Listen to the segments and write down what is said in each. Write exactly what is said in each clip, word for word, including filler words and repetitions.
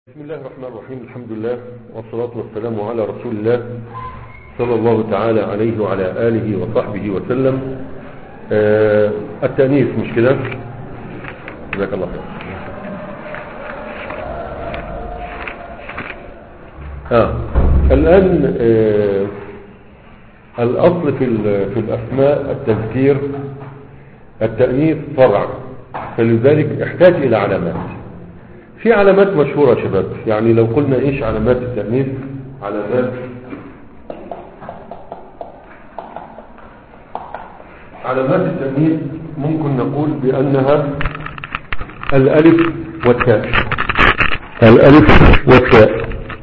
بسم الله الرحمن الرحيم. الحمد لله والصلاة والسلام على رسول الله صلى الله تعالى عليه وعلى آله وصحبه وسلم. آه التأنيث مش كده؟ جزاك الله خير. آه. الآن آه الأصل في, في الأسماء التذكير التأنيث فرع، فلذلك احتاج إلى علامات. في علامات مشهورة يا شباب، يعني لو قلنا ايش علامات التأنيث، علامات علامات التأنيث ممكن نقول بأنها الألف والتاء. الألف والتاء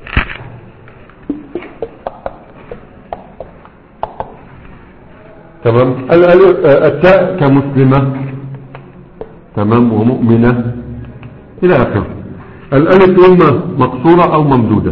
تمام. التاء كمسلمة تمام ومؤمنة إلى آخره. الألف إما مقصورة أو ممدودة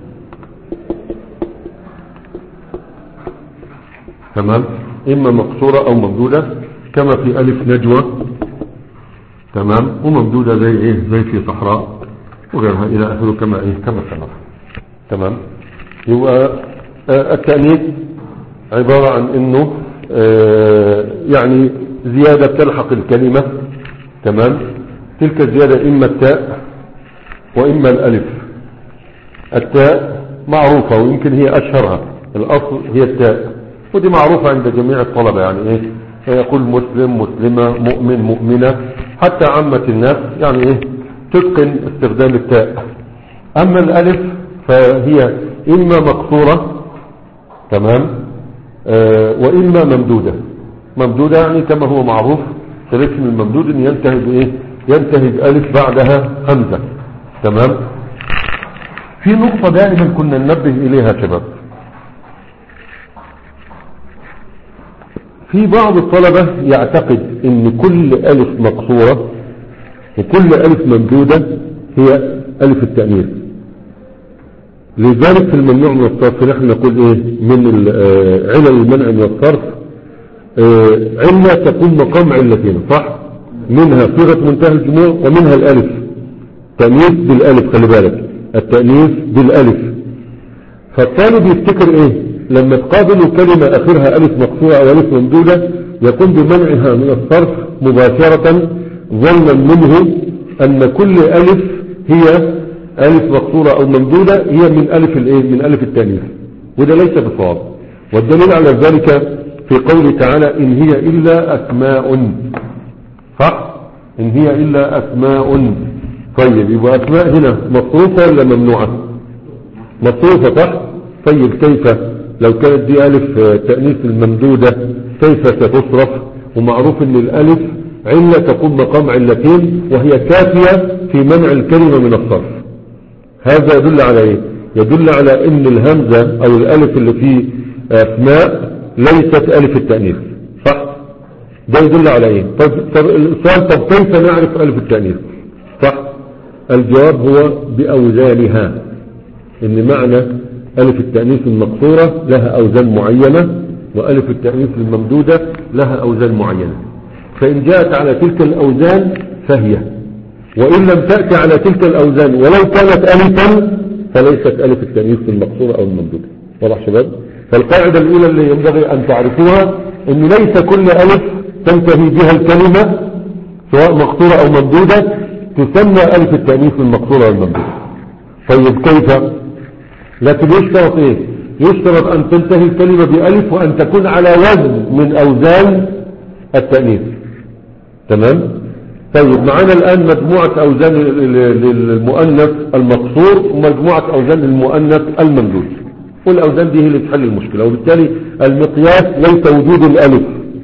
تمام، إما مقصورة أو ممدودة كما في ألف نجوى تمام، وممدودة زي إيه زي في صحراء وغيرها إلى آخره كما إيه كما سمع تمام. يبقى التأنيث عبارة عن إنه آه يعني زيادة تلحق الكلمة تمام. تلك الزيادة إما التاء وإما الألف. التاء معروفة ويمكن هي أشهرها، الأصل هي التاء، ودي معروفة عند جميع الطلبة، يعني إيه يقول مسلم مسلمة مؤمن مؤمنة، حتى عامة الناس يعني إيه تتقن استخدام التاء. أما الألف فهي إما مقصورة تمام آه وإما ممدودة. ممدودة يعني كما هو معروف في الاسم الممدود إن ينتهي بإيه ينتهي بألف بعدها همزة تمام. في نقطة دائما كنا ننبه إليها شباب، في بعض الطلبة يعتقد ان كل ألف مقصورة وكل ألف ممدودة هي ألف التأنيث. لذلك في الممنوع من الصرف نحن نقول ايه من علل المنع من الصرف علة تكون مقام علتين، صح؟ منها صيغة منتهى الجموع ومنها الألف. تأنيث بالألف، خلي بالك التأنيث بالألف. فالطالب يفتكر ايه لما تقابل كلمة اخرها ألف مقصورة او ألف ممدودة يقوم بمنعها من الصرف مباشرة، ظنا منه ان كل ألف هي ألف مقصورة او ممدودة هي من ألف الايه من ألف التأنيث، وده ليس بصواب. والدليل على ذلك في قوله تعالى إن هي إلا أسماء، صح؟ إن هي إلا أسماء. طيب يبقى أسماء هنا مصروفة ولا ممنوعة؟ مصروفة، صح؟ طيب كيف لو كانت دي ألف تأنيث الممدودة كيف ستصرف؟ ومعروف أن الألف علة تكون مقام علتين وهي كافية في منع الكلمة من الصرف. هذا يدل على إيه؟ يدل على أن الهمزة أو الألف اللي في أسماء ليست ألف التأنيث، صح؟ ده يدل على ايه؟ طب, طب السؤال طب كيف نعرف ألف التأنيث؟ صح؟ الجواب هو بأوزانها. ان معنى ألف التأنيث المقصورة لها أوزان معينة وألف التأنيث الممدودة لها أوزان معينة، فإن جاءت على تلك الأوزان فهي، وإن لم تأتي على تلك الأوزان ولو كانت ألفا فليست ألف التأنيث المقصورة أو الممدودة. واضح شباب؟ فالقاعدة الأولى اللي ينبغي أن تعرفوها أن ليس كل ألف تنتهي بها الكلمة سواء مقصورة أو ممدودة تسمى ألف التأنيث المقصورة والممدودة. طيب كيف؟ لكن يشترط إيه؟ يشترط أن تنتهي الكلمة بألف وأن تكون على وزن من أوزان التأنيث تمام؟ طيب معنا الآن مجموعة أوزان للمؤنث المقصور ومجموعة أوزان للمؤنث الممدود، والأوزان دي هي اللي تحل المشكلة. وبالتالي المقياس ليس وجود الألف،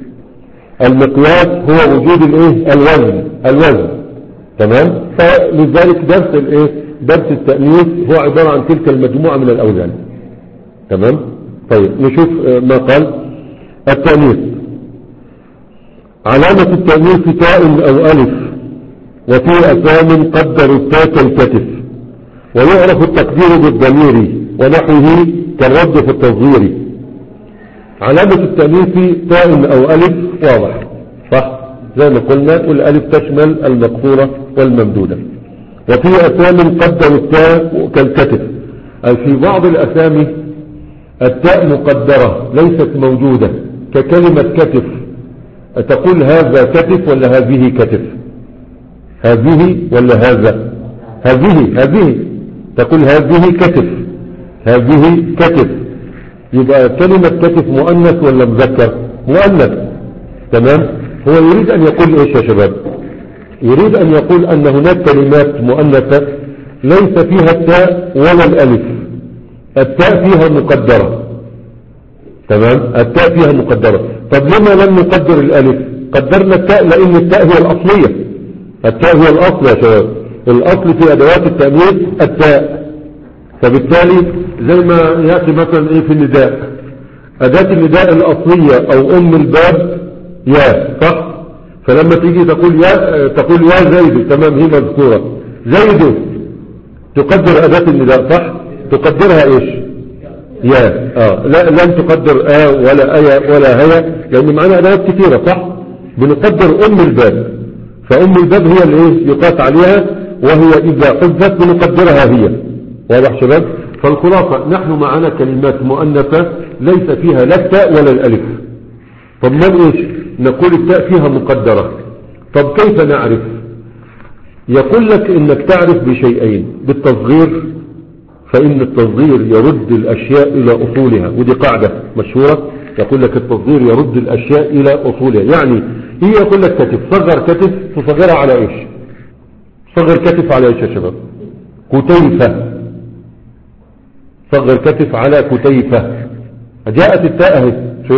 المقياس هو وجود الايه الوزن الوزن تمام. فلذلك درس الايه درس التأنيث هو عبارة عن تلك المجموعة من الأوزان تمام. طيب نشوف ما قال. التأنيث علامة التأنيث تاء أو ألف، وفي أسام قدر التاء كالكتف، ويعرف التقدير بالضمير ونحوه كالرد في التصغير. علامة التأنيث تاء أو ألف واضح، صح؟ زي ما قلنا والألف تشمل المقصورة والممدودة. وفي أسام قدروا التاء كالكتف، أي في بعض الأسامي التاء مقدرة ليست موجودة، ككلمة كتف، تقول هذا كتف ولا هذه كتف؟ هذه ولا هذا؟ هذه هذه تقول هذه كتف، هذه كتف. يبقى كلمة كتف مؤنث ولا مذكر؟ مؤنث. تمام. هو يريد أن يقول إيش يا شباب؟ يريد أن يقول أن هناك كلمات مؤنثة ليس فيها التاء ولا الألف، التاء فيها مقدرة. تمام. التاء فيها مقدرة. طب لما لم نقدر الألف؟ قدرنا التاء لأن التاء هي الأصلية، التاء هي الأصل يا شباب، الأصل في أدوات التأنيث التاء. فبالتالي زي ما يأتي مثلا إيه في النداء، أداة النداء الأصلية أو أم الباب يا، صح؟ فلما تيجي تقول يا تقول يا زيد، تمام، هي مذكورة زيد، تقدر أداة النداء، صح؟ تقدرها إيش؟ يا. آه لا، لن تقدر آ ولا أيا ولا هيا، لأن معنا أدوات كثيرة، صح؟ بنقدر أم الباب، فأم الباب هي اللي إيه يقاس عليها، وهي إذا حذفت بنقدرها هي. واضح شباب؟ فالخلاصة نحن معنا كلمات مؤنثة ليس فيها لا التاء ولا الألف. طب من إيش؟ نقول التاء فيها مقدرة. طب كيف نعرف؟ يقول لك إنك تعرف بشيئين، بالتصغير، فإن التصغير يرد الأشياء إلى أصولها، ودي قاعدة مشهورة، يقول لك التصغير يرد الأشياء إلى أصولها. يعني هي يقول لك كتف، صغر كتف، تصغرها على إيش؟ صغر كتف على إيش يا شباب؟ كتيفة. صغر كتف على كتيفة، جاءت التاء اهي، شوف،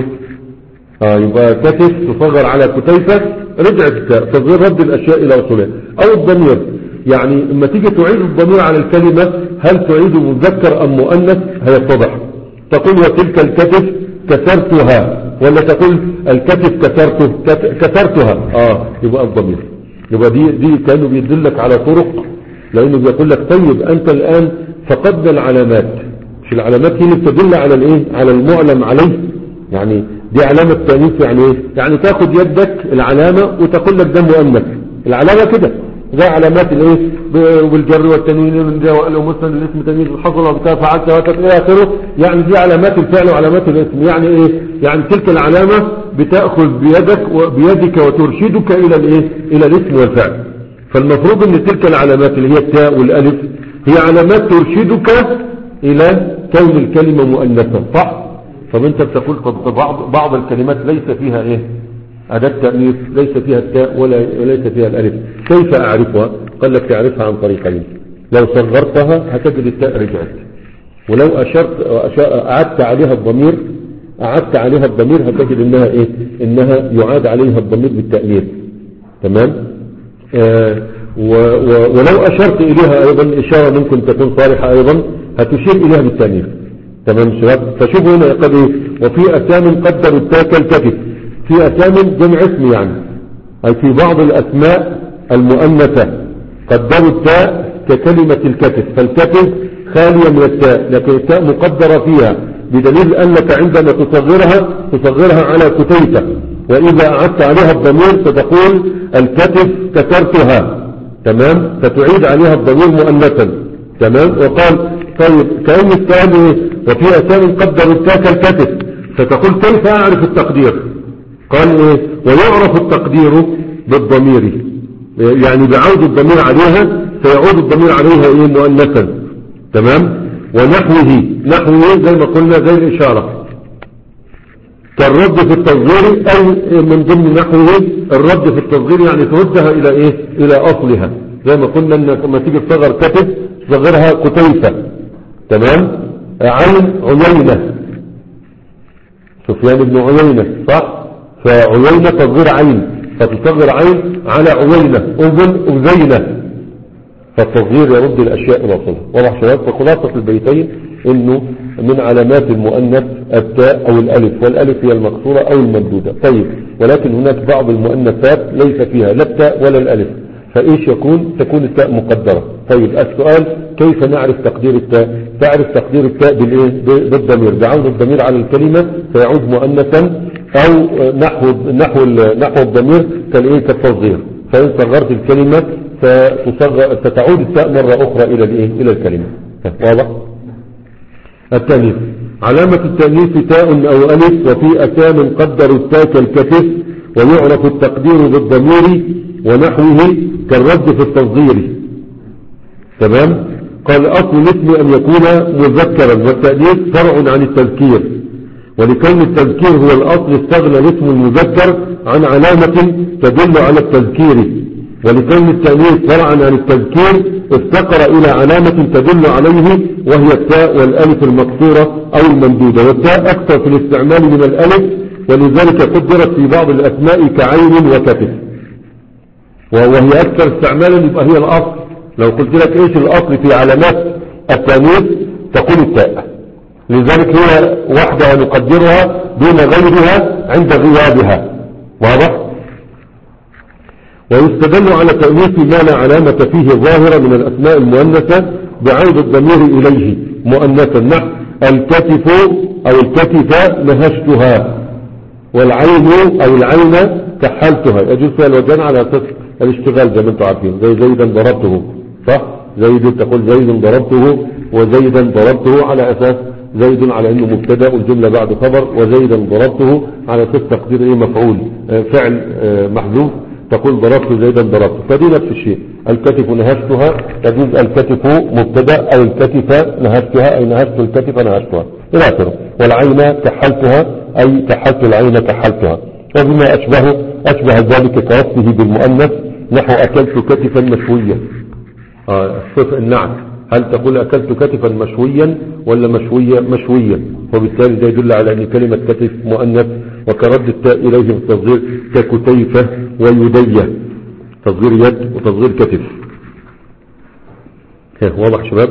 آه يبقى كتف تصغر على كتيفة، رجعت التاء، تصغير رد الأشياء إلى أصولها. أو الضمير، يعني لما تيجي تعيد الضمير على الكلمة، هل تعيد مذكر أم مؤنث؟ هيتضح. تقول وتلك الكتف كسرتها، ولا تقول الكتف كسرته كسرتها؟ اه يبقى الضمير. يبقى دي دي كانوا بيدلك على طرق، لأنه بيقول لك طيب أنت الآن فقدنا العلامات، مش العلامات هي اللي بتدل على الايه؟ على المعلم عليه. يعني دي علامة تانيث، يعني ايه؟ يعني تاخد يدك العلامة وتقول لك ده مؤنث، العلامة كده، ده علامات الايه؟ بالجر والتنوين من جاء وقال مسند الاسم تمييز الحصل وبتاع فعلت وكذا الى اخره. يعني دي علامات الفعل وعلامات الاسم. يعني ايه؟ يعني تلك العلامة بتأخذ بيدك وبيدك وترشدك الى الايه؟ الى الاسم والفعل. فالمفروض ان تلك العلامات اللي هي التاء والالف هي علامات ترشدك الى كون الكلمة مؤنثة، صح؟ طب انت بتقول طب بعض بعض الكلمات ليس فيها ايه؟ أداة تأنيث، ليس فيها التاء ولا وليس فيها الألف، كيف أعرفها؟ قال لك تعرفها عن طريقين. لو صغرتها هتجد التاء رجعت، ولو أشرت أعدت عليها الضمير أعدت عليها الضمير هتجد إنها إيه؟ إنها يعاد عليها الضمير بالتأنيث. تمام؟ آه و و ولو أشرت إليها أيضا إشارة ممكن تكون صالحة أيضا، هتشير إليها بالتأنيث. تمام شباب؟ فشوفوا هنا قد إيه؟ وفي أسام قدروا التاء كالكتف، في أسام جمع اسم، يعني أي في بعض الأسماء المؤنثة قدروا التاء ككلمة الكتف، فالكتف خالية من التاء لكن التاء مقدرة فيها، بدليل أنك عندما تصغرها تصغرها على كتيفة، وإذا أعدت عليها الضمير فتقول الكتف كسرتها. تمام؟ فتعيد عليها الضمير مؤنثا. تمام؟ وقال طيب كأن الثاني وفي أسام قدروا التاء كالكتف، فتقول كيف أعرف التقدير؟ قال ايه؟ ويعرف التقدير بالضمير، يعني بعود الضمير عليها سيعود الضمير عليها ايه؟ مؤنثا. تمام؟ ونحوه، نحوه زي ما قلنا زي الاشارة كالرد في التصغير، اي من ضمن نحوه الرد في التصغير، يعني تردها الى ايه؟ الى اصلها، زي ما قلنا انك لما تيجي تصغر كتف تصغرها كتيفة. تمام؟ عين عيينة، سفيان بن عيينة، صح؟ فعيينة تصغير عين، فتصغر عين على عيينة، أذن أذينة، فالتصغير يرد الأشياء إلى أصلها. واضح شباب؟ فخلاصة البيتين إنه من علامات المؤنث التاء أو الألف، والألف هي المكسورة أو الممدودة. طيب ولكن هناك بعض المؤنثات ليس فيها لا التاء ولا الألف، فإيش يكون؟ تكون التاء مقدرة. طيب السؤال كيف نعرف تقدير التاء؟ تعرف تقدير التاء بالإيه؟ بالضمير، بعود الضمير على الكلمة فيعود مؤنثا، أو نحو نحو نحو الضمير كالايه؟ كالتصغير. فإن صغرت الكلمة ستصغر ستعود التاء مرة أخرى إلى الإيه؟ إلى الكلمة. واضح؟ التأنيث علامة التأنيث تاء أو ألف، وفي أكام قدر التاء كالكتف، ويعرف التقدير بالضمير ونحوه كالرد في التصغير. تمام. قال أصل الاسم أن يكون مذكرا، والتأنيث فرع عن التذكير، ولكون التذكير هو الأصل استغنى الاسم المذكر عن علامة تدل على التذكير، ولكون التأنيث فرعا عن التذكير افتقر إلى علامة تدل عليه، وهي التاء والألف المكسورة أو الممدودة. والتاء أكثر في الاستعمال من الألف، ولذلك قدرت في بعض الأسماء كعين وكتف، وهي أكثر استعمالا يبقى هي الأصل. لو قلت لك إيش الأصل في علامات التأنيث تقول التاء، لذلك هي وحدها نقدرها دون غيرها عند غيابها. واضح؟ ويستدل على تأنيث ما لا علامة فيه ظاهرة من الأسماء المؤنثة بعيد الضمير إليه مؤنثا، نحو الكتف أو الكتف نهشتها، والعين أو العين كحلتها. يجوز فيها الوجهان على أساس الاشتغال زي ما انتم عارفين، زي زيدا ضربته، صح؟ زيد تقول زيد ضربته، وزيدا ضربته على أساس زيد على انه مبتدا والجمله بعد خبر، وزيدا ضربته على اساس تقدير ايه مفعول آه فعل آه محذوف، تقول ضربت زيدا ضربته. فدي نفس الشيء. الكتف نهشتها تجوز الكتف مبتدا، او الكتف نهشتها اي نهشت الكتف نهشتها الى اخره. والعين كحلتها اي كحلت العين كحلتها. وبما اشبه اشبه ذلك كوصفه بالمؤنث، نحو اكلت كتفا مشويا. آه صفة النعت، هل تقول أكلت كتفا مشويا ولا مشويا مشويا؟ وبالتالي ده يدل على أن كلمة كتف مؤنث، وكرد التاء إليه في التصغير ككتيفة ويدية، تصغير يد وتصغير كتف. واضح شباب؟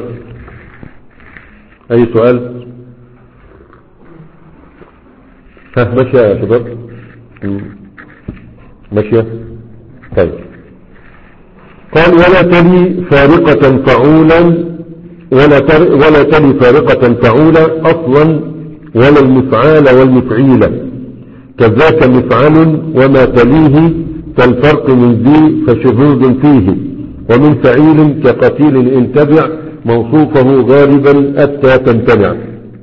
أي سؤال؟ ها ماشية يا شباب؟ ماشية؟ طيب. قال ولا تلي فارقة فعولا، ولا, ولا تلي فارقة فعولا أصلا، ولا المفعال والمفعيل، كذاك مفعل وما تليه، كالفرق من ذي فشذوذ فيه، ومن فعيل كقتيل إن تبع موصوفه غالبا أتى تمتنع.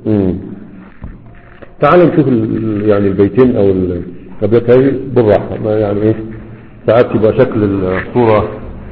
تعال نشوف يعني البيتين أو الأبيات هاي بالراحة، ما يعني إيه ساعات يبقى شكل الصورة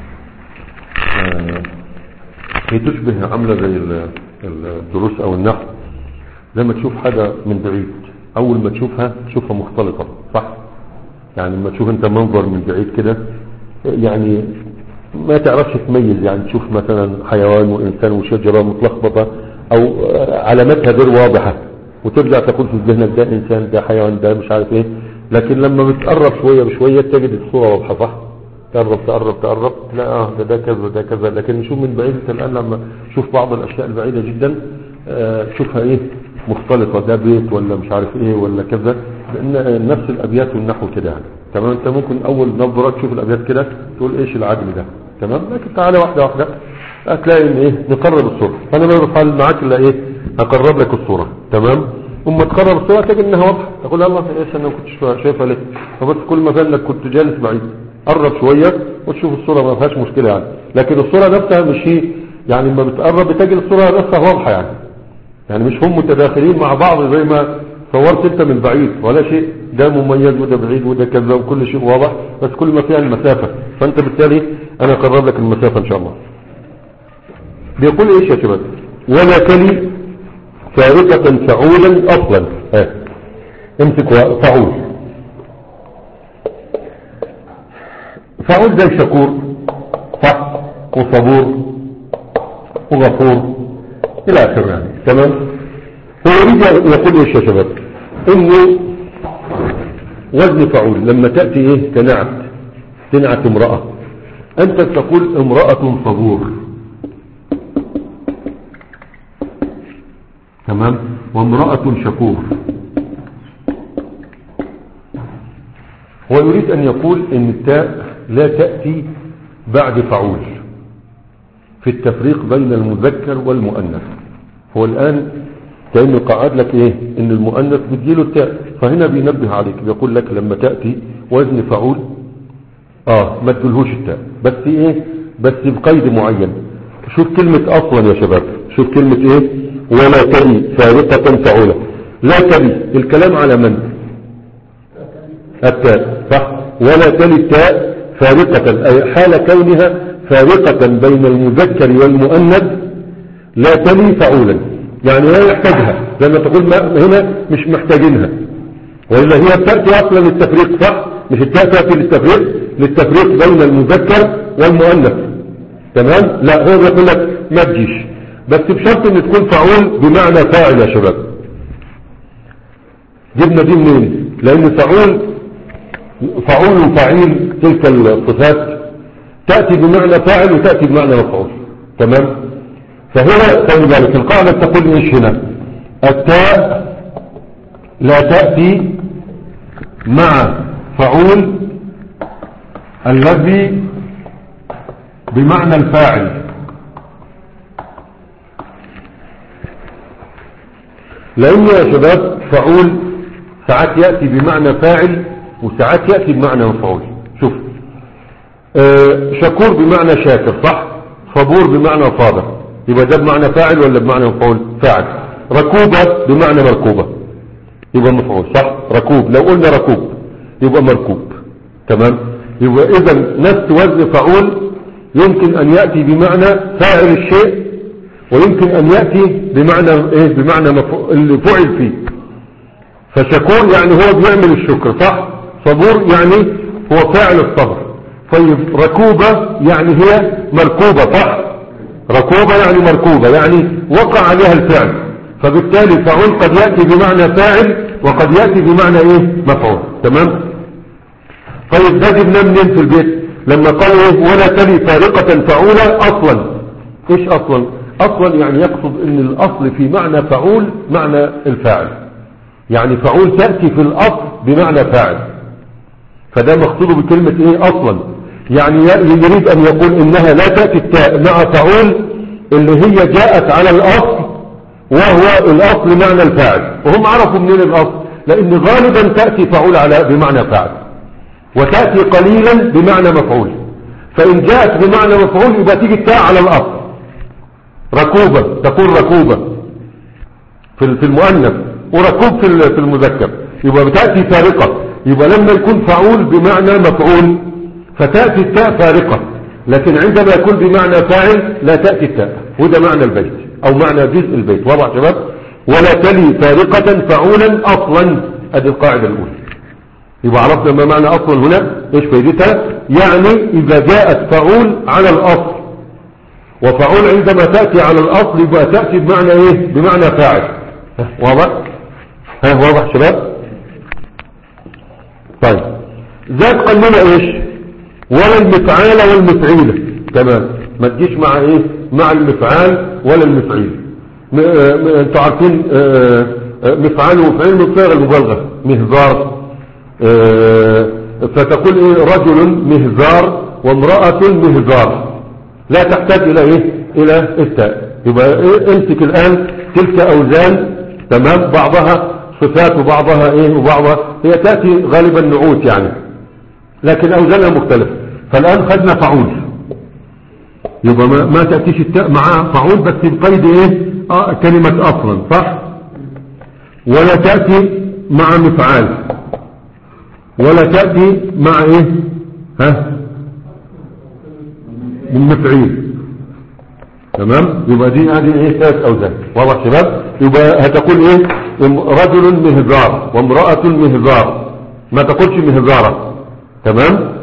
هي تشبه عاملة زي الدروس او النحو، زي ما تشوف حاجة من بعيد اول ما تشوفها تشوفها مختلطة، صح؟ يعني لما تشوف انت منظر من بعيد كده يعني ما تعرفش تميز، يعني تشوف مثلا حيوان وانسان وشجرة متلخبطة او علاماتها غير واضحة، وترجع تقول في ذهنك ده انسان ده حيوان ده مش عارف ايه. لكن لما بتقرب شوية بشوية تجد الصورة واضحة، صح؟ تقرب تقرب تقرب لا اه ده ده كذا ده كذا. لكن نشوف من بعيد الان لما تشوف بعض الاشياء البعيدة جدا آه تشوفها ايه مختلطة، ده بيت ولا مش عارف ايه ولا كذا، لان نفس الابيات والنحو كده يعني. تمام. انت ممكن اول نظرة تشوف الابيات كده تقول ايش العجل ده، تمام، لكن تعالى واحدة واحدة هتلاقي ان ايه نقرب الصورة. فانا ما بفعل معاك الا ايه هقرب لك الصورة، تمام. ثم تقرب الصورة تجد انها واضحة، تقول الله ايش انا ما كنتش شايفها ليه، فبس كل ما كان لك كنت جالس بعيد قرب شوية وتشوف الصورة ما فيهاش مشكلة يعني. لكن الصورة نفسها مش هي يعني لما بتقرب بتجد الصورة نفسها واضحة يعني يعني مش هم متداخلين مع بعض زي ما صورت انت من بعيد ولا شيء، ده مميز وده بعيد وده كذا وكل شيء واضح، بس كل ما فيها المسافة. فانت بالتالي انا اقرب لك المسافة ان شاء الله. بيقول ايش يا شباب؟ ولا تلي فارقة فعولا اصلا. ها امسك فعول. فعول زي شكور، صح، وصبور وغفور الى اخره يعني. تمام. هو يريد يقول ايش يا شباب؟ انه وزن فعول لما تأتي ايه كنعت، تنعت امرأة، انت تقول امرأة صبور، تمام، وامرأة شكور. هو يريد ان يقول ان التاء لا تأتي بعد فعول في التفريق بين المذكر والمؤنث. هو الآن كأنه قاعد لك ايه ان المؤنث بتجيله التاء، فهنا بينبه عليك بيقول لك لما تأتي وزن فعول اه ما تقولهوش التاء، بس ايه بس بقيد معين. شوف كلمة اصلا يا شباب، شوف كلمة ايه، ولا تلي فارقة فعولة. لا تلي الكلام على من؟ التاء، صح. ولا تلي التاء فارقة اي حال كونها فارقة بين المذكر والمؤنث، لا تلي فعولا، يعني لا يحتاجها، لما تقول هنا مش محتاجينها، وإلا هي تأتي أصلا للتفريق، صح؟ مش التاء تأتي للتفريق للتفريق بين المذكر والمؤنث، تمام؟ لا، هو بيقول لك ما تجيش، بس بشرط ان تكون فعول بمعنى فاعل يا شباب. جبنا دي منين؟ لأن فعول فعول وفعيل تلك الصفات تأتي بمعنى فاعل وتأتي بمعنى مفعول، تمام؟ فهنا خلي بالك القاعدة تقول ايش هنا؟ التاء لا تأتي مع فعول الذي بمعنى الفاعل، لأن يا شباب فعول ساعات يأتي بمعنى فاعل وساعات يأتي بمعنى مفعول. شوف آه شكور بمعنى شاكر، صح؟ صبور بمعنى صابر، يبقى ده بمعنى فاعل ولا بمعنى مفعول؟ فاعل. ركوبة بمعنى مركوبة يبقى مفعول، صح؟ ركوب، لو قلنا ركوب يبقى مركوب، تمام؟ يبقى اذا نفس وزن فعول يمكن ان يأتي بمعنى فاعل الشيء، ويمكن ان يأتي بمعنى ايه، بمعنى اللي فعل فيه. فشكور يعني هو بيعمل الشكر، صح؟ صبور يعني هو فاعل الصبر. طيب ركوبة يعني هي مركوبة، صح؟ ركوبة يعني مركوبة، يعني وقع عليها الفعل، فبالتالي فعول قد يأتي بمعنى فاعل وقد يأتي بمعنى ايه، مفعول، تمام؟ طيب ده جبناه منين في البيت لما قال ايه ولا تلي فارقة فعولة؟ اصلا ايش اصلا؟ اصلا يعني يقصد ان الاصل في معنى فعول معنى الفاعل، يعني فعول تأتي في الاصل بمعنى فاعل، فده مقصوده بكلمة ايه اصلا، يعني يريد ان يقول انها لا تأتي التاء مع فعول اللي هي جاءت على الاصل وهو الاصل معنى الفاعل. وهم عرفوا منين الاصل؟ لان غالبا تأتي فعول على بمعنى فاعل، وتأتي قليلا بمعنى مفعول، فان جاءت بمعنى مفعول يبقى تيجي التاء على الاصل. ركوبة تقول ركوبة في المؤنث، وركوب في المذكر، يبقى بتأتي فارقة. يبقى لما يكون فعول بمعنى مفعول فتأتي التاء فارقة، لكن عندما يكون بمعنى فاعل لا تأتي التاء، وده معنى البيت او معنى جزء البيت. واضح شباب؟ ولا تلي فارقة فعولا اصلا، ادي القاعدة الاولى. يبقى عرفنا ما معنى اصلا هنا، ايش فائدتها؟ يعني اذا جاءت فعول على الاصل، وفعول عندما تأتي على الاصل يبقى تأتي بمعنى ايه، بمعنى فاعل. واضح؟ ها واضح شباب؟ طيب ذات قال لنا ايش؟ ولا المفعال والمفعيلة، تمام؟ ما تجيش مع ايه، مع المفعال ولا المفعيل. انتوا عارفين مفعال ومفعيل من صيغ المبالغة، مهزار، فتقول ايه رجل مهزار وامرأة مهزار، لا تحتاج الى ايه، الى التاء. يبقى إيه؟ امسك الان تلك اوزان، تمام؟ بعضها صفات وبعضها ايه وبعضها هي تأتي غالبا نعوت يعني، لكن اوزانها مختلفة. فالان خدنا فعول، يبقى ما, ما تأتيش التاء مع فعول بس بقيد ايه، آه كلمة اصلا، صح؟ ولا تأتي مع مفعال، ولا تأتي مع ايه، ها، المفعيل، تمام؟ يبقى دي هذه ايه، ثلاث اوزان. واضح شباب؟ يبقى هتقول ايه، رجل مهزار وامرأة مهزار، ما تقولش مهزارة، تمام؟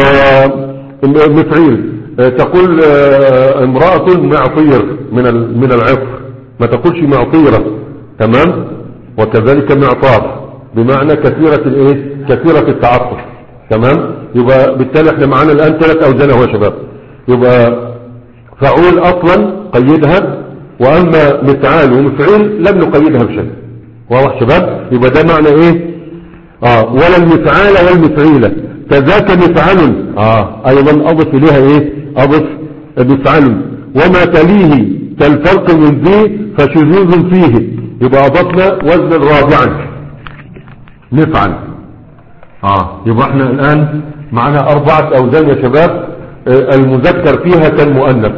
ومفعيل تقول امرأة معطير من من العطر، ما تقولش معطيرة، تمام؟ وكذلك معطار بمعنى كثيرة الايه، كثيرة التعطف، تمام؟ يبقى بالتالي احنا معانا الان ثلاث اوزان اهو يا شباب. يبقى فعول اصلا قيدها، واما مفعال ومفعيل لم نقيدها بشيء. واضح شباب؟ يبقى ده معنى ايه، اه ولا المفعال والمفعيلة كذاك مفعل، اه ايضا اضف اليها ايه، اضف مفعل. وما تليه كالفرق من ذي فشذوذ فيه، يبقى اضفنا وزن رابعا مفعل. اه يبقى احنا الان معنا اربعة اوزان يا شباب آه المذكر فيها كالمؤنث.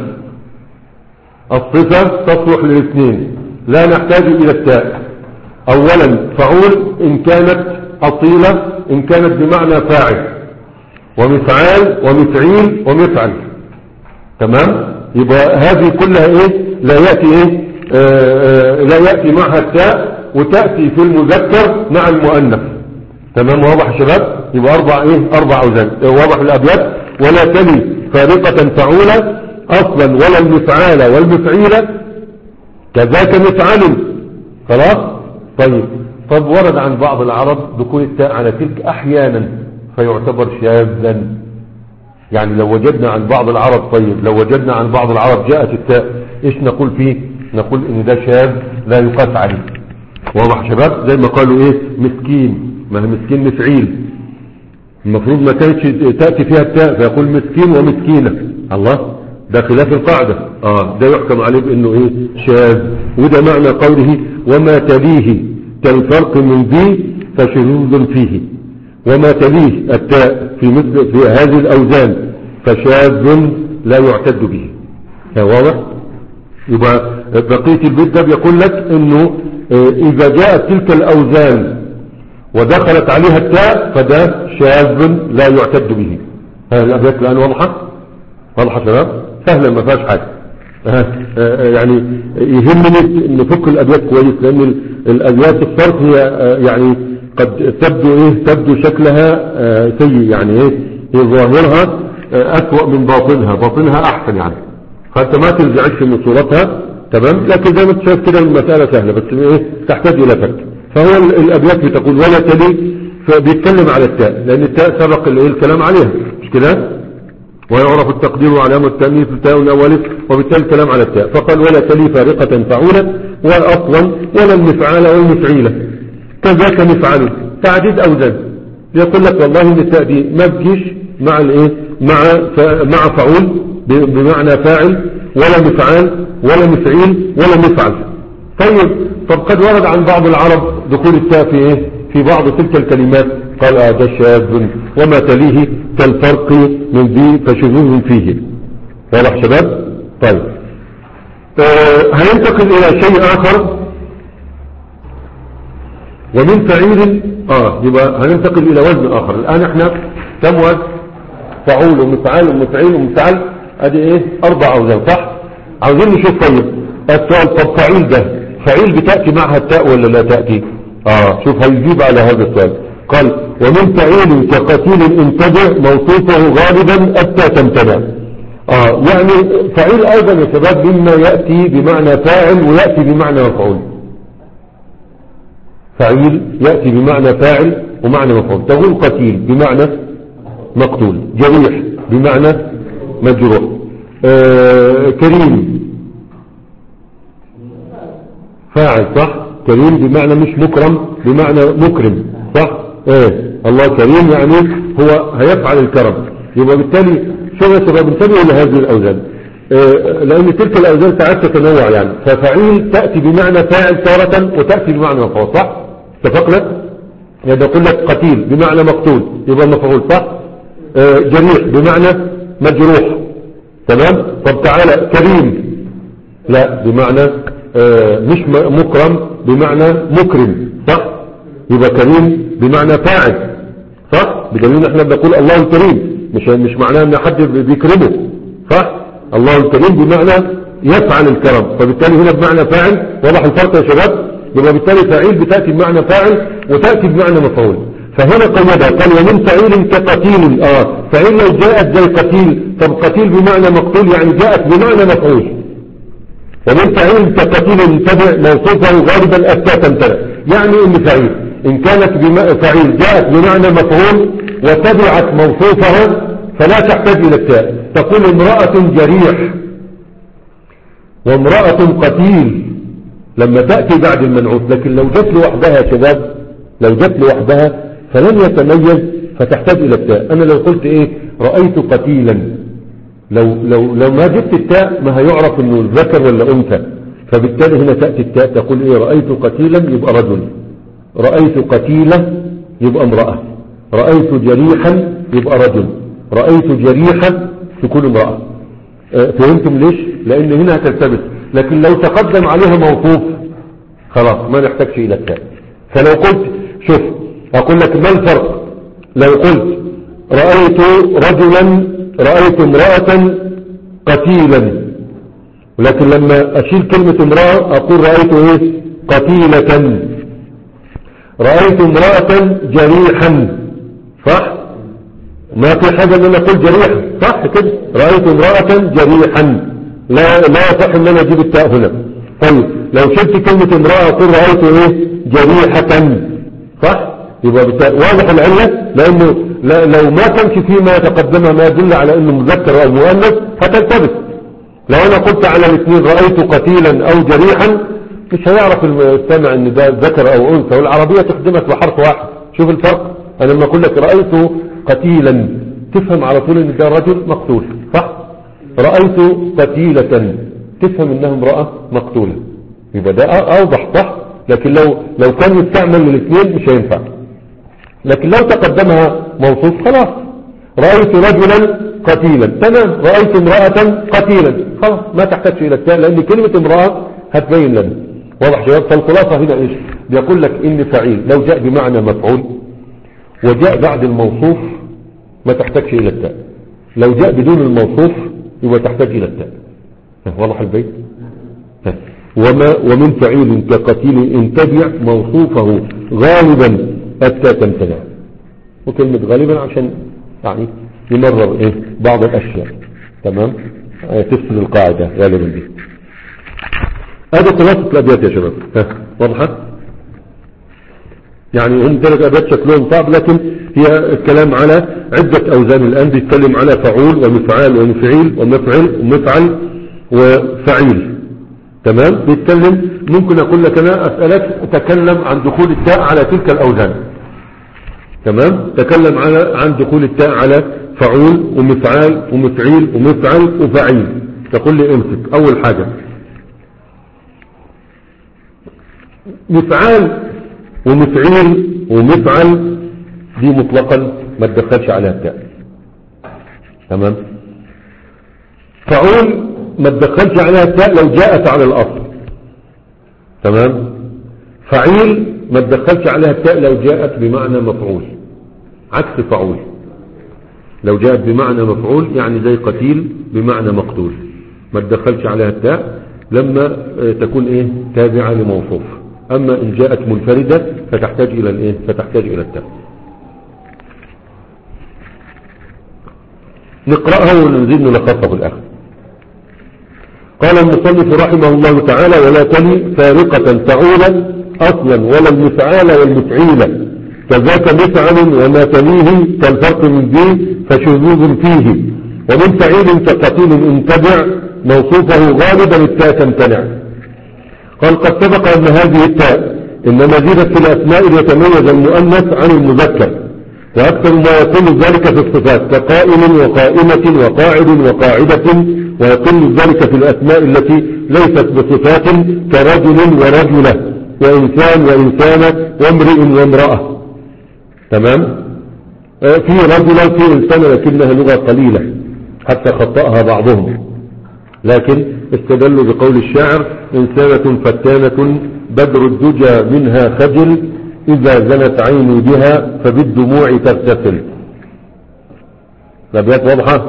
الصفة تصلح للاثنين، لا نحتاج إلى التاء. أولا فعول إن كانت أصيلة، إن كانت بمعنى فاعل، ومفعال ومفعيل ومفعل. تمام؟ يبقى هذه كلها إيه؟ لا يأتي إيه؟ آه آه لا يأتي معها التاء، وتأتي في المذكر مع المؤنث. تمام؟ واضح يا شباب؟ يبقى أربع إيه؟ أربع أوزان. واضح الأبيات؟ ولا تلي فارقة فعولة أصلا ولا المفعال والمفعيل كذاك مفعل. خلاص؟ طيب. طب ورد عن بعض العرب دخول التاء على تلك أحيانا فيعتبر شاذا. يعني لو وجدنا عن بعض العرب، طيب لو وجدنا عن بعض العرب جاءت التاء، ايش نقول فيه؟ نقول ان ده شاذ لا يقاس عليه. واضح شباب؟ زي ما قالوا ايه؟ مسكين، ما هي مسكين مفعيل، المفروض ما كانتش تأتي فيها التاء، فيقول مسكين ومسكينة. الله، ده خلاف القاعدة. اه ده يحكم عليه بانه ايه؟ شاذ. وده معنى قوله وما تليه كالفرق من ذي فشذوذ فيه. وما تليه التاء في مثل في هذه الأوزان فشاذ لا يعتد به. واضح؟ يبقى بقية البيت ده بيقول لك انه اذا جاءت تلك الأوزان ودخلت عليها التاء فده شاذ لا يعتد به. هذه الأبيات الآن واضحة؟ واضحة شباب؟ سهلة ما فيهاش حاجة. يعني يهمني نفك الأبيات كويس، لأن الأبيات الصرف هي يعني قد تبدو ايه؟ تبدو شكلها سيء، يعني ايه؟ هي ظاهرها أسوأ من باطنها، باطنها أحسن يعني، فأنت ما تنزعجش من صورتها. تمام؟ لكن زي ما انت شايف كده المسألة سهلة، بس ايه؟ تحتاج إلى فك. فهو الأبيات بتقول ولا تلي، فبيتكلم على التاء، لأن التاء سبق الكلام عليها، مش كده؟ ويعرف التقدير وعلامة التأنيث التاء الأولى، وبالتالي الكلام على التاء. فقال ولا تلي فارقة فعولة وأصلا ولا المفعال والمفعيلة كذاك مفعل. تعديد أوزان، يقول لك والله ان التاء دي ما تجيش مع الايه؟ مع مع فعول بمعنى فاعل، ولا مفعال ولا مفعيل ولا مفعل. طيب، طب قد ورد عن بعض العرب دخول التاء في ايه؟ في بعض تلك الكلمات. قال آه ده شاذ وما تليه كالفرق من ذي فشذوذ فيه. واضح شباب؟ طيب آه هننتقل الى شيء اخر. ومن فعيل اه يبقى هننتقل الى وزن اخر. الان احنا كم وزن؟ فعول ومفعال ومفعيل ومفعل، ادي ايه؟ اربع اوزان، صح؟ عاوزين نشوف. طيب السؤال، طب فعيل ده فعيل بتأتي معها التاء ولا لا تأتي؟ اه شوف هيجيب على هذا السؤال. قال ومن فعيل كقتيل انتبه موصوفه غالبا التاء تمتنع. اه يعني فعيل ايضا يا شباب مما يأتي بمعنى فاعل ويأتي بمعنى مفعول. فعيل يأتي بمعنى فاعل ومعنى مفعول. تقول قتيل بمعنى مقتول، جريح بمعنى مجروح، آه كريم فاعل، صح؟ كريم بمعنى مش مكرم، بمعنى مكرم، صح؟ ايه الله كريم يعني هو هيفعل الكرم. يبقى بالتالي شو يا شباب انتبهوا لهذه الاوزان، إيه؟ لان تلك الاوزان ساعات تتنوع يعني. ففعيل تأتي بمعنى فاعل تارة وتأتي بمعنى مفعول، صح؟ اتفقنا؟ يعني اقول لك قتيل بمعنى مقتول يبقى مفعول، صح؟ إيه جريح بمعنى مجروح. تمام؟ طب تعالى كريم لا بمعنى إيه مش مكرم بمعنى مكرم، صح؟ يبقى كريم بمعنى فاعل، صح؟ بدليل احنا بنقول الله الكريم، مش مش معناه ان حد بيكرمه، صح؟ الله الكريم بمعنى يفعل الكرم، فبالتالي هنا بمعنى فاعل. واضح الفرق يا شباب؟ يبقى بالتالي فاعل بتأتي بمعنى فاعل وتأتي بمعنى مفعول. فهنا قيدها قال ومن فعيل كقتيل. اه فعيل لو جاءت زي قتيل، طب قتيل بمعنى مقتول يعني جاءت بمعنى مفعول. ومن فعيل كقتيل انتبه موصوفه غالبا التاء تمتنع، يعني ان فعيل ان كانت فعيل جاءت بمعنى مفعول وتبعت موصوفها فلا تحتاج الى التاء. تقول امرأة جريح وامرأة قتيل لما تأتي بعد المنعوت. لكن لو جت لوحدها يا شباب، لو جت لوحدها فلن يتميز فتحتاج الى التاء. انا لو قلت ايه رأيت قتيلا، لو لو لو ما جبت التاء ما هيعرف انه الذكر ولا انثى، فبالتالي هنا تأتي التاء تقول ايه رأيت قتيلا يبقى رجل، رأيت قتيلة يبقى امرأة، رأيت جريحا يبقى رجل، رأيت جريحا تكون امرأة. اه فهمتم ليش؟ لان هنا هتلتبس، لكن لو تقدم عليها موصوف خلاص ما نحتاجش الى التاء. فلو قلت شوف اقول لك ما الفرق لو قلت رأيت رجلا رأيت امرأة قتيلا، ولكن لما اشيل كلمة امرأة اقول رأيت ايه قتيلة، رأيت امرأة جريحا، صح؟ ما في حاجة ان انا اقول جريحا، صح كده؟ رأيت امرأة جريحا، لا لا يصح ان انا اجيب التاء هنا. طيب لو شلت كلمة امرأة اقول رأيت ايه جريحة، صح؟ يبقى بالتاء. واضح العلة؟ لانه لا لو ما كانش فيما تقدمها ما يدل على انه مذكر او مؤنث هتلتبس. لو انا قلت على الاثنين رأيت قتيلا او جريحا مش هيعرف السامع ان ده ذكر او انثى، والعربية تخدمك بحرف واحد. شوف الفرق، انا لما اقول لك رأيت قتيلا تفهم على طول ان ده رجل مقتول، صح؟ رأيت قتيلة تفهم انها امرأة مقتولة، يبقى ده اوضح، صح؟ لكن لو لو كان يستعمل للاثنين مش هينفع. لكن لو تقدمها موصوف خلاص، رأيت رجلا قتيلا تمام، رأيت امرأة قتيلا خلاص ما تحتاج الى التاء، لان كلمة امرأة هتبين لنا. واضح شباب؟ فالخلاصة هنا ايش؟ بيقول لك ان فعيل لو جاء بمعنى مفعول وجاء بعد الموصوف ما تحتاجش الى التاء، لو جاء بدون الموصوف يبقى تحتاج الى التاء. واضح البيت؟ وما ومن فعيل كقتيل ان تبع موصوفه غالبا التاء تمتنع. وكلمة غالبا عشان يعني يمرر ايه بعض الاشياء، تمام؟ تفصل القاعدة غالبا دي. هذا خلاصة الابيات يا شباب، واضحة؟ يعني هم ثلاث ابيات شكلهم صعب، لكن هي الكلام على عدة اوزان. الان بيتكلم على فعول ومفعال ومفعيل ومفعل ومفعل وفعيل، تمام؟ بيتكلم. ممكن اقول لك انا اسألك تكلم عن دخول التاء على تلك الاوزان، تمام؟ تكلم على عن دخول التاء على فعول ومفعال ومفعيل ومفعل وفعيل. تقول لي امسك اول حاجة مفعال ومفعيل ومفعل دي مطلقا ما تدخلش عليها التاء، تمام؟ فعول ما تدخلش عليها التاء لو جاءت على الاصل، تمام؟ فعيل ما تدخلش عليها التاء لو جاءت بمعنى مفعول، عكس فعول لو جاءت بمعنى مفعول يعني زي قتيل بمعنى مقتول ما تدخلش عليها التاء لما تكون ايه تابعة لموصوف. اما ان جاءت منفردة فتحتاج الى الايه فتحتاج الى التاء. نقرأها وننزل نلخصها في الاخر. قال المصنف رحمه الله تعالى: ولا تلي فارقة فعولا اصلا ولا المفعال والمفعيل، كذاك مفعل وما تليه كالفرق من ذي فشذوذ فيه. ومن فعيل كقتيل ان تبع موصوفه غالبا التاء تمتنع. قال: قد سبق ان هذه التاء انما زيدت في الاسماء ليتميز المؤنث عن المذكر، واكثر ما يقل ذلك في الصفات كقائم وقائمة وقاعد وقاعدة، ويقل ذلك في الاسماء التي ليست بصفات كرجل ورجلة وانسان وانسانة وامرئ وامرأة، تمام؟ في رجلة وفي انسانة لكنها لغة قليلة حتى خطأها بعضهم، لكن استدلوا بقول الشاعر: إنسانة فتانة بدر الدجى منها خجل، إذا زنت عيني بها فبالدموع تغتسل. الأبيات واضحة؟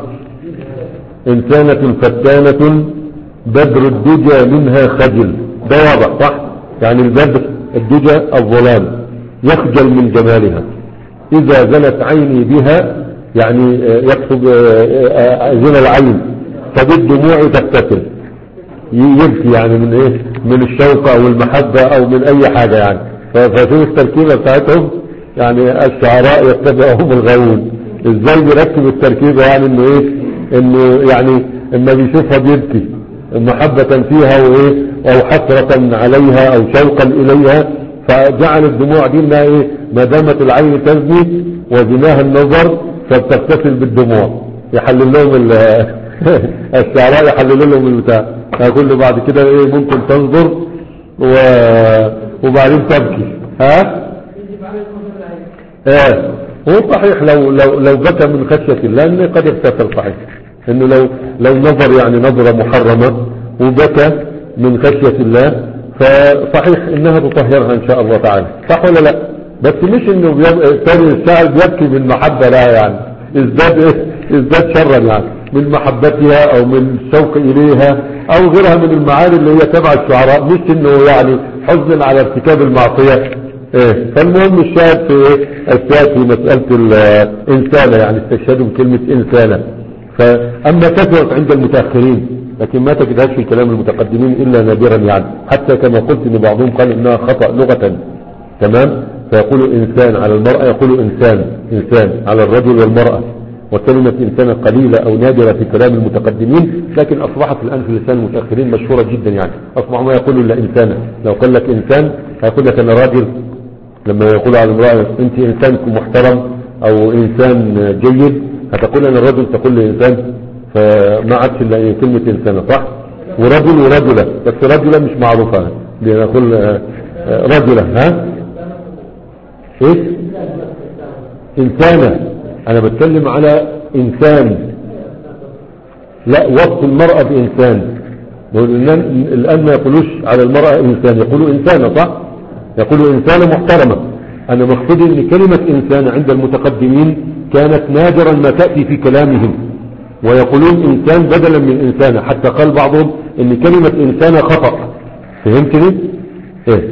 إنسانة فتانة بدر الدجى منها خجل، ده واضح صح؟ يعني البدر الدجى الظلام يخجل من جمالها. إذا زنت عيني بها يعني يقصد زنا العين، فبالدموع تغتسل، يبكي يعني من ايه من الشوق او المحبة او من اي حاجة يعني. فشوف التركيبة بتاعتهم، يعني الشعراء يتبعهم الغاوون ازاي بيركب التركيبة، يعني انه ايه انه يعني اما بيشوفها بيبكي محبة فيها وايه او حسرة عليها او شوقا اليها، فجعل الدموع دي انها ايه ما دامت العين تزني وزناها النظر فبتغتسل بالدموع. يحلل لهم الشعراء يحلل لهم البتاع، هقول له بعد كده ايه ممكن تنظر و... وبعدين تبكي. ها ايه هو صحيح لو لو لو بكى من خشية الله ان قد اغتسل صحيح، انه لو لو نظر يعني نظرة محرمة وبكى من خشية الله فصحيح انها تطهرها ان شاء الله تعالى، صح ولا لا؟ بس مش انه ثاني الشاعر بيبكي من محبة، لا يعني ازداد ايه ازداد شرا يعني من محبتها او من الشوق اليها او غيرها من المعاني اللي هي تبع الشعراء، مش انه يعني حزن على ارتكاب المعصية. ايه فالمهم الشاهد في ايه الشاهد في مسألة الانسانة، يعني استشهدوا بكلمة انسانة. فاما كثرت عند المتأخرين لكن ما تجدهاش في كلام المتقدمين الا نادرا، يعني حتى كما قلت ان بعضهم قال انها خطأ لغة، تمام، فيقول انسان على المرأة، يقول انسان انسان على الرجل والمرأة، وكلمة انسان قليلة او نادرة في كلام المتقدمين، لكن اصبحت الان في لسان المتأخرين مشهورة جدا، يعني اصبحوا ما يقولوا الا انسانة. لو قال لك انسان هيقول لك انا راجل، لما يقول على المرأة انت انسان محترم او انسان جيد هتقول انا الرجل، تقول لي انسان، فما عادش الا كلمة انسانة، صح؟ ورجل ورجلة، بس رجلة مش معروفة، بنقول رجلة. ها ايه انسانة؟ انا بتكلم على انسان، لا وصف المرأة بانسان. الان ما يقولوش على المرأة انسان، يقولوا انسانة، صح؟ يقولوا انسانة محترمة. انا مقصودي ان كلمة انسان عند المتقدمين كانت نادرا ما تأتي في كلامهم، ويقولون انسان بدلا من انسانة، حتى قال بعضهم ان كلمة انسانة خطأ. فهمتني؟ ايه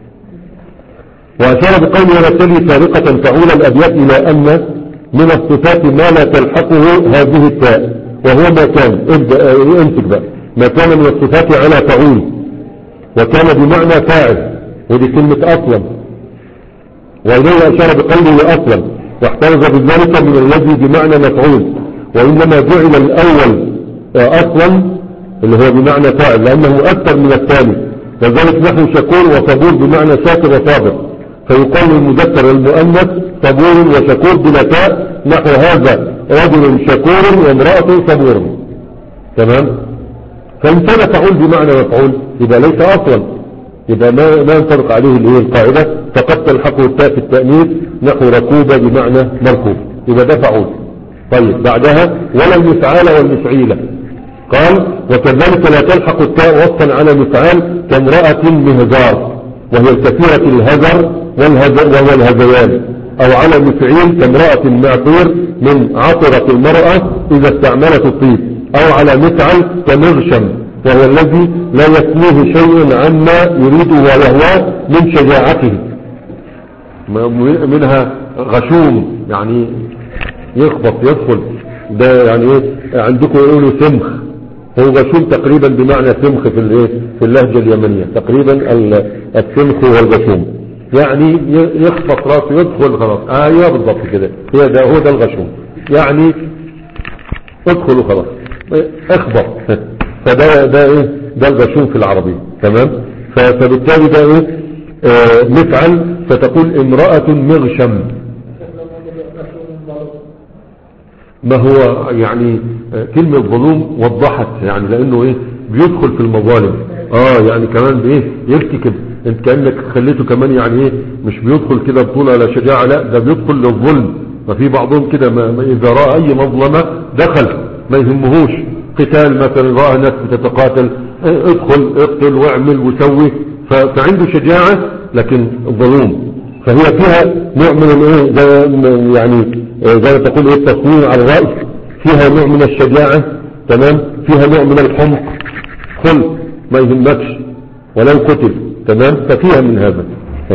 واشار بقوله ولا تلي سارقة فعول الابيات الى ان من الصفات ما لا تلحقه هذه التاء، وهو ما كان امسك بقى ما كان من الصفات على فعول، وكان بمعنى فاعل، ودي كلمة اصلا، وإليه أشار بقوله أصلا، واحترز بذلك من الذي بمعنى مفعول، وإنما جعل الأول أصلا اللي هو بمعنى فاعل لأنه أكثر من الثاني، وذلك نحو شكور وصبور بمعنى شاكر وصابر، فيقال المذكر والمؤنث صبور وشكور بلا تاء، نحو هذا رجل شكور وامرأة صبور، تمام. فإن كان فعول بمعنى مفعول يبقى ليس أصلا، يبقى ما ما ينطبق عليه اللي هي القاعدة فقد تلحقه التاء في التأنيث، نحو ركوبة بمعنى مركوب، يبقى ده فعول. طيب بعدها ولا المفعال والمفعيلة، قال وكذلك لا تلحق التاء وصفا على مفعال كامرأة مهزار، وهي الكثيرة الهزر وهو الهزيان، او على مفعيل كامرأة معطير من عطرة المرأة اذا استعملت الطيب، او على مفعل كمغشم وهو الذي لا يسميه شيء عما يريده ويهواه من شجاعته، منها غشوم يعني يخبط يدخل، ده يعني ايه عندكم يقولوا سمخ، هو غشوم تقريبا بمعنى سمخ في الايه في اللهجة اليمنية، تقريبا السمخ هو الغشوم، يعني يخبط راسه يدخل خلاص، ايوه بالضبط كده، هو ده هو ده الغشوم، يعني ادخل وخلاص اخبط، فده ده ايه ده الغشوم في العربية، تمام. فبالتالي ده ايه آه مفعل، فتقول امرأة مغشم، ما هو يعني آه كلمة ظلوم وضحت، يعني لانه ايه بيدخل في المظالم، اه يعني كمان بايه يبكي كده، انت كأنك خليته كمان يعني ايه مش بيدخل كده بطولة ولا شجاعة، لا ده بيدخل للظلم. ففي بعضهم كده ما ما اذا رأى اي مظلمة دخل، ما يهمهوش قتال مثلا، رأى ناس بتتقاتل ادخل اقتل واعمل وسوي، فعنده شجاعة لكن ظلوم، فهي فيها نوع من الايه يعني زي ما تقول ايه التصوير على الرأس، فيها نوع من الشجاعة، تمام، فيها نوع من الحمق، خل ما يهمكش ولو قتل، تمام، ففيها من هذا.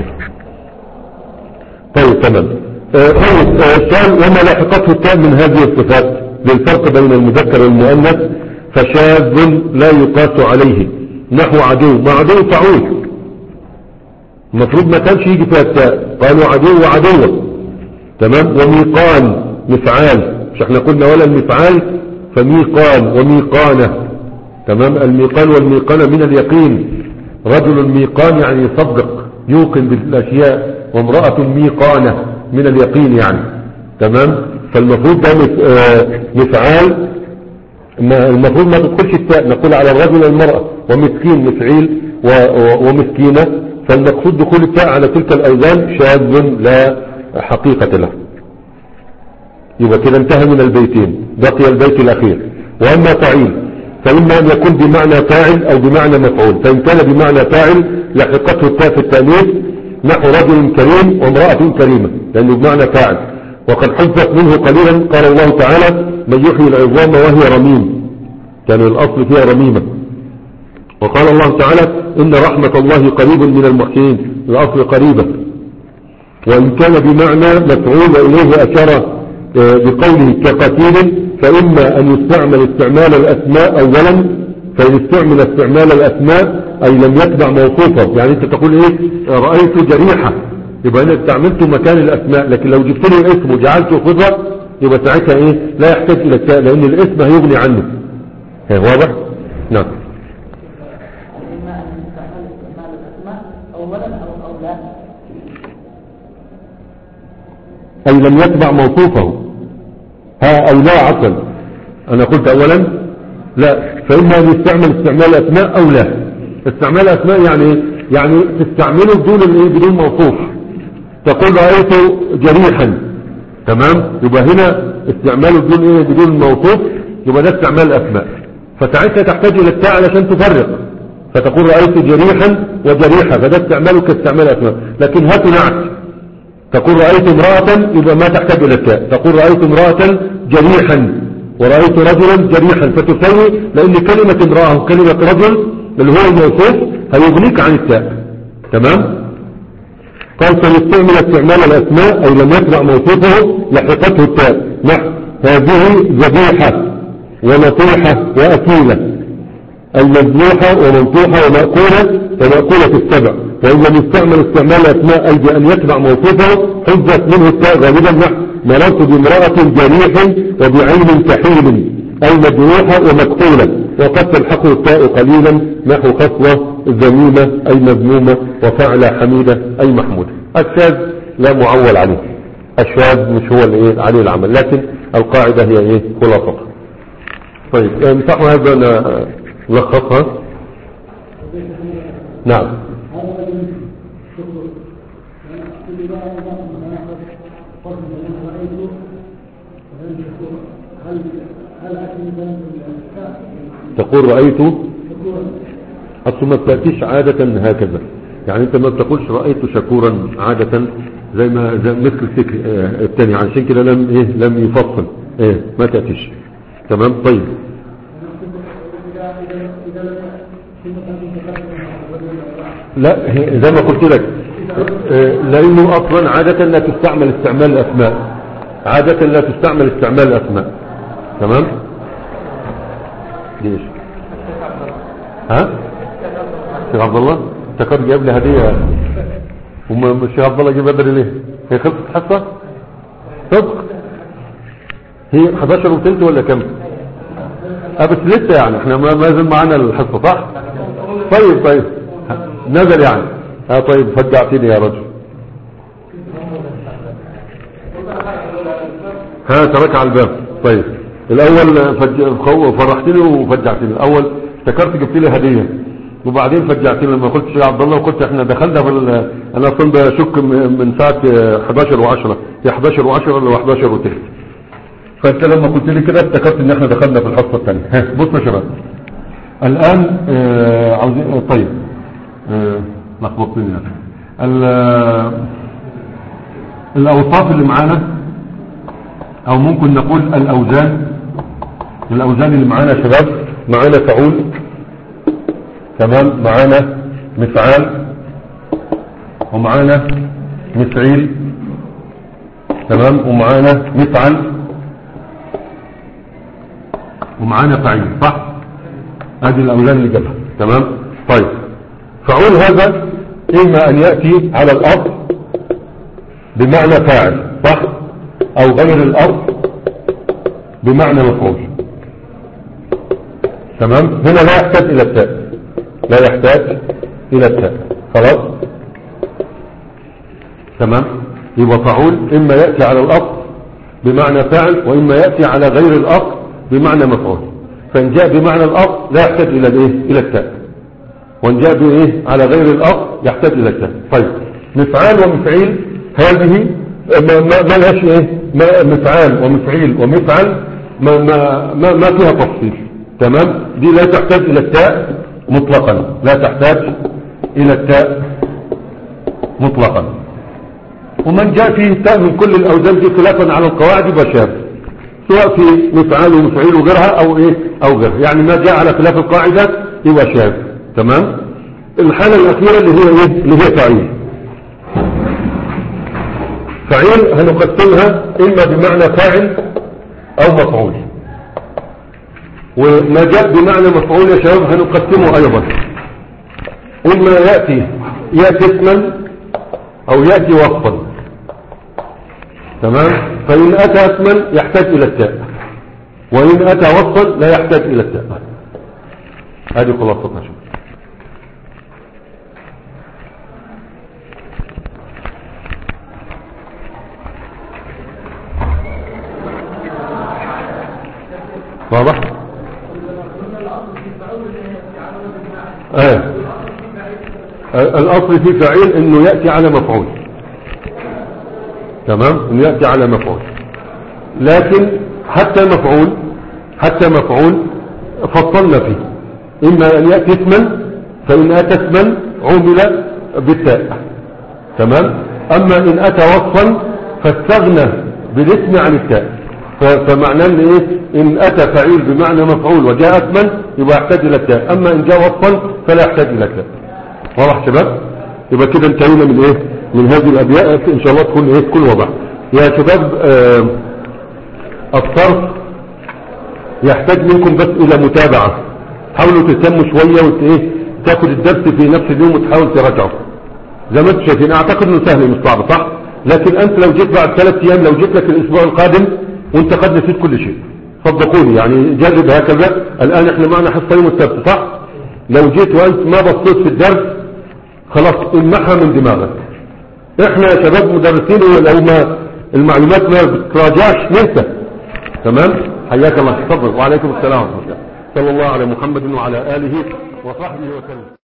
طيب تمام. السؤال وما لاحقته التاء من هذه الصفات للفرق بين المذكر والمؤنث فشاذ لا يقاس عليه، نحو عدو، ما عدو فعول، المفروض ما كانش يجي فيها التاء، قالوا عدو وعدوة، تمام. وميقان مفعال، مش احنا قلنا ولا المفعال، فميقان وميقانة، تمام. الميقان والميقانة من اليقين، رجل ميقان يعني يصدق يوقن بالاشياء، وامرأة ميقانة من اليقين يعني، تمام. فالمفروض ده مفعال، المفروض ما تدخلش التاء، نقول على الرجل والمرأة، ومسكين مفعيل ومسكينة، فالمقصود دخول التاء على تلك الأوزان شاذ لا حقيقة له. يبقى كده انتهى من البيتين، بقي البيت الأخير وأما فعيل فإما أن يكون بمعنى فاعل أو بمعنى مفعول. فإن كان بمعنى فاعل لحقته التاء في التأنيث نحو رجل كريم وامرأة كريمة لأنه بمعنى فاعل. وقد حذف منه قليلا قال الله تعالى من يحيي العظام وهي رميم، كان الأصل فيها رميمة. وقال الله تعالى إن رحمة الله قريب من المحسنين، الأصل قريبة. وإن كان بمعنى مفعول وإليه أشار بقوله كقتيل فإما أن يستعمل استعمال الأسماء أولا، فإن استعمل استعمال الأسماء أي لم يتبع موصوفه، يعني أنت تقول إيه رأيت جريحة يبقى أنا استعملته مكان الأسماء، لكن لو جبت له الاسم وجعلته خضرة يبقى ساعتها إيه لا يحتاج إلى التاء لأن الاسم هيغني عنه. هي واضح؟ نعم. أي لم يتبع موصوفه، ها أو لا عقل. أنا قلت أولا لا، فإما أن يستعمل استعمال أسماء أو لا. استعمال أسماء يعني يعني تستعمله بدون الايه بدون موصوف، تقول رأيت جريحا، تمام، يبقى هنا استعماله بدون ايه بدون موصوف، يبقى ده استعمال أسماء. فساعتها تحتاج إلى التاء علشان تفرق، فتقول رأيت جريحا وجريحة، فده استعماله كاستعمال أسماء. لكن هات نعت، تقول رأيت امرأة يبقى ما تحتاج إلى التاء، تقول رأيت امرأة جريحا ورأيت رجلا جريحا، فتسوي لأن كلمة امرأة وكلمة رجل اللي هو الموصوف هيغنيك عن التاء، تمام. قال فيستعمل استعمال الأسماء أي لم يتبع موصوفه لحقته التاء نحو هذه ذبيحة ونطيحة وأكيلة، المذبوحة ومنطوحة ومأكولة ومأكولة السبع. وإن لم يستعمل استعمال الأسماء أي بأن يتبع موصوفه حذف منه التاء غالبا نحو مررت بامرأة جريح وبعين كحيل أي مذبوحة ومكحولة، وقد تلحقه التاء قليلا نحو خصلة ذميمة أي مذمومة وفعل حميدة أي محمودة. الشاذ لا معول عليه، الشاذ مش هو اللي عليه العمل، لكن القاعدة هي ايه خلاصة. طيب امسحوا هذا نلخصها. نعم. تقول رأيت أصل ما بتأتيش عادة هكذا، يعني انت ما بتقولش رأيت شكورا عادة زي ما زي مثل الفكر اه الثاني، عشان كده لم ايه لم يفصل ايه ما تأتيش، تمام. طيب لا زي ما قلت لك اه لانه اصلا عادة لا تستعمل استعمال الاسماء، عادة لا تستعمل استعمال الاسماء، تمام. ليش ها شيخ عبد الله افتكرت جايب لي هديه وما الشيخ عبد الله جايب بدري ليه؟ هي خلصت حصه صدق؟ هي حداشر وثلث ولا كم؟ اه بس لسه يعني احنا ما زال معانا الحصه صح؟ طيب طيب نزل يعني اه طيب فجعتني يا رجل. ها ترك على الباب. طيب الاول فج... فرحتني وفجعتني. الاول افتكرت جبت لي هديه وبعدين فجعتني لما قلت يا عبد الله، وقلت احنا دخلنا في ال... انا اصلا بشك من ساعه حداشر وعشرة هي حداشر وعشرة ولا حداشر وثلث، فانت لما قلت لي كده افتكرت ان احنا دخلنا في الحصه الثانيه. بصوا يا شباب الان آه عاوزين طيب آه لخبطتني ال... الاوصاف اللي معانا او ممكن نقول الاوزان، الاوزان اللي معانا يا شباب معانا فعول، تمام، معانا مفعال ومعانا مفعيل، تمام، ومعانا مفعل ومعانا فعيل، صح؟ هذه الاوزان اللي جابها، تمام. طيب فعول هذا اما ان ياتي على الارض بمعنى فاعل، صح، او غير الارض بمعنى مفعول، تمام. هنا لا يحتاج الى التاء، لا يحتاج الى التاء، خلاص، تمام. يبقى فعول اما ياتي على الارض بمعنى فاعل واما ياتي على غير الارض بمعنى مفعول. فان جاء بمعنى الارض لا يحتاج الى الايه الى التاء، وان جاء بايه على غير الارض يحتاج الى التاء. طيب مفعال ومفعيل هذه ما ما لهاش ايه، ما مفعال ومفعيل ومفعل ما, ما, ما, ما فيها تفصيل. تمام. دي لا تحتاج الى التاء مطلقا، لا تحتاج الى التاء مطلقا. ومن جاء فيه التاء من كل الاوزان دي خلافا على القواعد يبقى شاذ، سواء في مفعال ومفعيل وغيرها او ايه او غيرها، يعني ما جاء على خلاف القاعدة يبقى شاذ. تمام. الحالة الاخيرة اللي هي ايه اللي هي فعيل. فعيل هنقسمها اما بمعنى فاعل او مفعول، وما جاء بمعنى مفعول يا شباب هنقسمه ايضا، اما يأتي يأتي اسما او يأتي وصفا. تمام. فإن أتى اسما يحتاج إلى التاء، وإن أتى وصفا لا يحتاج إلى التاء. هذه خلاصتها. شوف واضح؟ آه. الأصل في فعيل إنه يأتي على مفعول. تمام. إنه يأتي على مفعول، لكن حتى مفعول حتى مفعول فصلنا فيه، إما أن يأتي اسما، فإن أتى اسما عمل بالتاء. تمام. أما إن أتى وصفا فاستغنى بالاسم عن التاء، فمعناه ان ايه ان اتى فعيل بمعنى مفعول وجاء اسما يبقى يحتاج الى التاء، اما ان جاء وصفا فلا يحتاج الى التاء. واضح شباب؟ يبقى كده انتهينا من ايه من هذه الابيات، ان شاء الله تكون ايه تكون واضحه يا شباب. آه الصرف يحتاج منكم بس الى متابعه، حاولوا تهتموا شويه وت ايه تاخد الدرس في نفس اليوم وتحاول تراجعه زي ما انتم شايفين. اعتقد انه سهل مش صعب، صح؟ لكن انت لو جيت بعد ثلاث ايام، لو جيت لك الاسبوع القادم وانت قد نسيت كل شيء، صدقوني يعني جرب هكذا. الان احنا معنا حصه يوم السبت، صح؟ لو جيت وانت ما بصيت في الدرس خلاص امحى من دماغك. احنا يا شباب مدرسين ولو ما المعلومات ما بتراجعش ننسى. تمام. حياك الله. تفضل. وعليكم السلام ورحمه الله. صلى الله على محمد وعلى اله وصحبه وسلم.